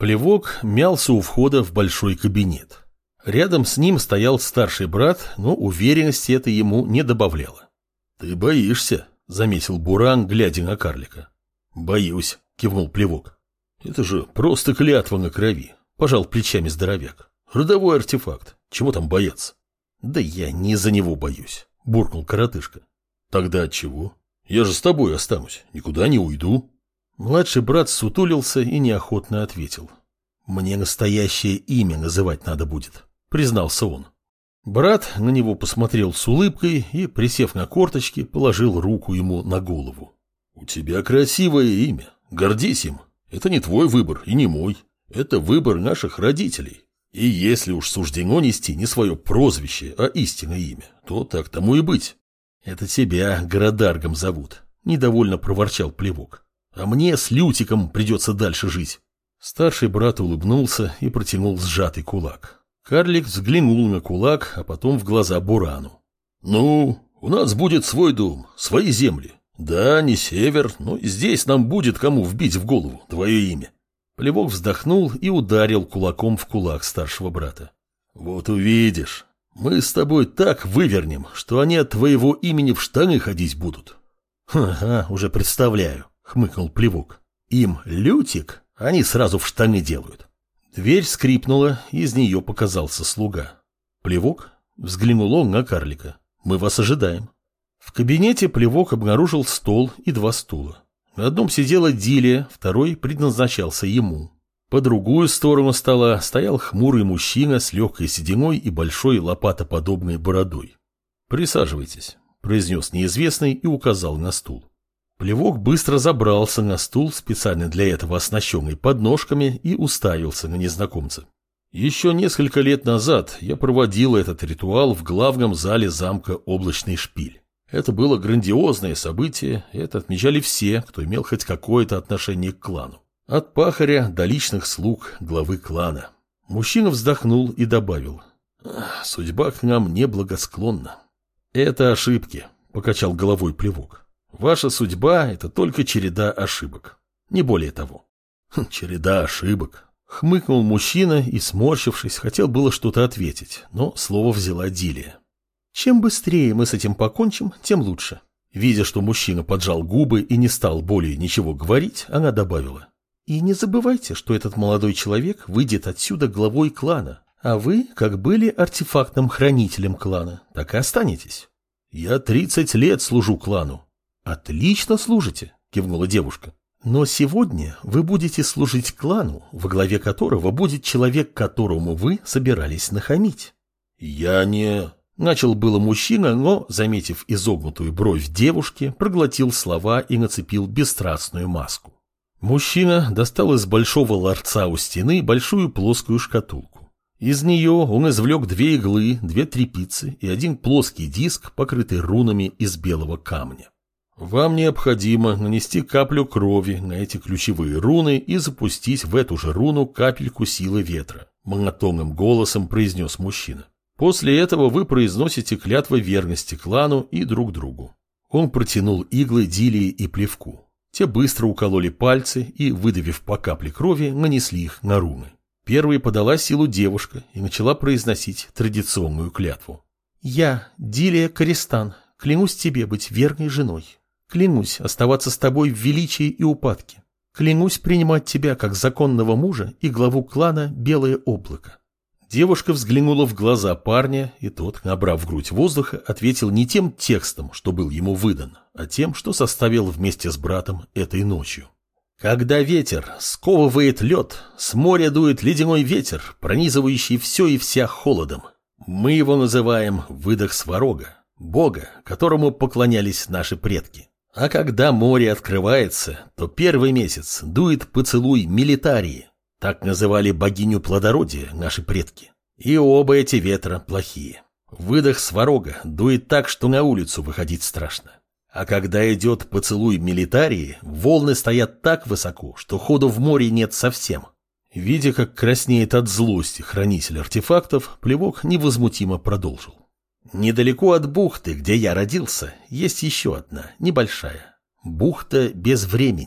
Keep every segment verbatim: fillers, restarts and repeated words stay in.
Плевок мялся у входа в большой кабинет. Рядом с ним стоял старший брат, но уверенности это ему не добавляло. «Ты боишься», — заметил Буран, глядя на карлика. «Боюсь», — кивнул Плевок. «Это же просто клятва на крови», — пожал плечами здоровяк. «Родовой артефакт. Чего там бояться?» «Да я не за него боюсь», — буркнул коротышка. «Тогда от чего? Я же с тобой останусь, никуда не уйду». Младший брат сутулился и неохотно ответил. «Мне настоящее имя называть надо будет», — признался он. Брат на него посмотрел с улыбкой и, присев на корточки, положил руку ему на голову. «У тебя красивое имя, гордись им. Это не твой выбор и не мой. Это выбор наших родителей. И если уж суждено нести не свое прозвище, а истинное имя, то так тому и быть». «Это тебя Градаргом зовут», — недовольно проворчал Плевок. «А мне с Лютиком придется дальше жить». Старший брат улыбнулся и протянул сжатый кулак. Карлик взглянул на кулак, а потом в глаза Бурану. «Ну, у нас будет свой дом, свои земли. Да, не север, но здесь нам будет кому вбить в голову твое имя». Плевок вздохнул и ударил кулаком в кулак старшего брата. «Вот увидишь, мы с тобой так вывернем, что они от твоего имени в штаны ходить будут». «Ага, уже представляю», — хмыкнул Плевок. «Им Лютик, они сразу в штаны делают». Дверь скрипнула, и из нее показался слуга. «Плевок?» — взглянул он на карлика. «Мы вас ожидаем». В кабинете Плевок обнаружил стол и два стула. На одном сидела Дилия, второй предназначался ему. По другую сторону стола стоял хмурый мужчина с легкой сединой и большой лопатоподобной бородой. «Присаживайтесь», — произнес неизвестный и указал на стул. Плевок быстро забрался на стул, специально для этого оснащенный подножками, и уставился на незнакомца. Еще несколько лет назад я проводил этот ритуал в главном зале замка Облачный Шпиль. Это было грандиозное событие, и это отмечали все, кто имел хоть какое-то отношение к клану. От пахаря до личных слуг главы клана. Мужчина вздохнул и добавил: «Судьба к нам неблагосклонна». «Это ошибки», — покачал головой Плевок. «Ваша судьба — это только череда ошибок. Не более того». Хм, «Череда ошибок», — хмыкнул мужчина и, сморщившись, хотел было что-то ответить, но слово взяла Дилия. «Чем быстрее мы с этим покончим, тем лучше». Видя, что мужчина поджал губы и не стал более ничего говорить, она добавила: «И не забывайте, что этот молодой человек выйдет отсюда главой клана, а вы, как были артефактным хранителем клана, так и останетесь». «Я тридцать лет служу клану». «Отлично служите», — кивнула девушка. «Но сегодня вы будете служить клану, во главе которого будет человек, которому вы собирались нахамить». «Я не...» — начал было мужчина, но, заметив изогнутую бровь девушки, проглотил слова и нацепил бесстрастную маску. Мужчина достал из большого ларца у стены большую плоскую шкатулку. Из нее он извлек две иглы, две тряпицы и один плоский диск, покрытый рунами из белого камня. «Вам необходимо нанести каплю крови на эти ключевые руны и запустить в эту же руну капельку силы ветра», — монотонным голосом произнес мужчина. «После этого вы произносите клятвы верности клану и друг другу». Он протянул иглы Дилии и Плевку. Те быстро укололи пальцы и, выдавив по капле крови, нанесли их на руны. Первой подала силу девушка и начала произносить традиционную клятву. «Я, Дилия Користан, клянусь тебе быть верной женой. Клянусь оставаться с тобой в величии и упадке. Клянусь принимать тебя как законного мужа и главу клана Белое Облако». Девушка взглянула в глаза парня, и тот, набрав в грудь воздуха, ответил не тем текстом, что был ему выдан, а тем, что составил вместе с братом этой ночью. «Когда ветер сковывает лед, с моря дует ледяной ветер, пронизывающий все и вся холодом. Мы его называем выдох Сварога, бога, которому поклонялись наши предки. А когда море открывается, то первый месяц дует поцелуй Милитарии. Так называли богиню плодородия наши предки. И оба эти ветра плохие. Выдох Сварога дует так, что на улицу выходить страшно. А когда идет поцелуй Милитарии, волны стоят так высоко, что ходу в море нет совсем». Видя, как краснеет от злости хранитель артефактов, Плевок невозмутимо продолжил. «Недалеко от бухты, где я родился, есть еще одна, небольшая. Бухта без времени.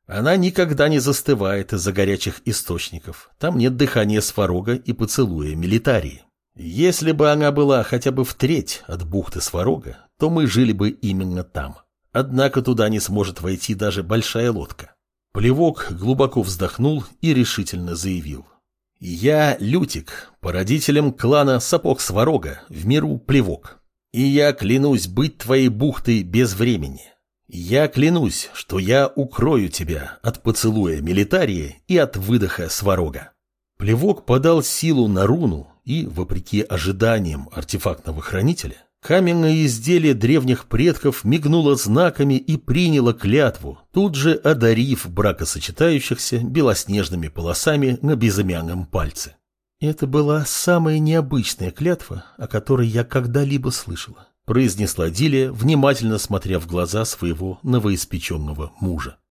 Она никогда не застывает из-за горячих источников. Там нет дыхания Сварога и поцелуя Милитарии. Если бы она была хотя бы в треть от бухты Сварога, то мы жили бы именно там. Однако туда не сможет войти даже большая лодка. Плевок глубоко вздохнул и решительно заявил. Я Лютик, породителем клана Сапог Сварога, в миру Плевок. И я клянусь быть твоей бухтой без времени. Я клянусь, что я укрою тебя от поцелуя Милитарии и от выдоха Сварога. Плевок подал силу на руну, и, вопреки ожиданиям артефактного хранителя, каменное изделие древних предков мигнуло знаками и приняло клятву, тут же одарив бракосочетающихся белоснежными полосами на безымянном пальце. «Это была самая необычная клятва, о которой я когда-либо слышала», произнесла Дилия, внимательно смотря в глаза своего новоиспеченного мужа.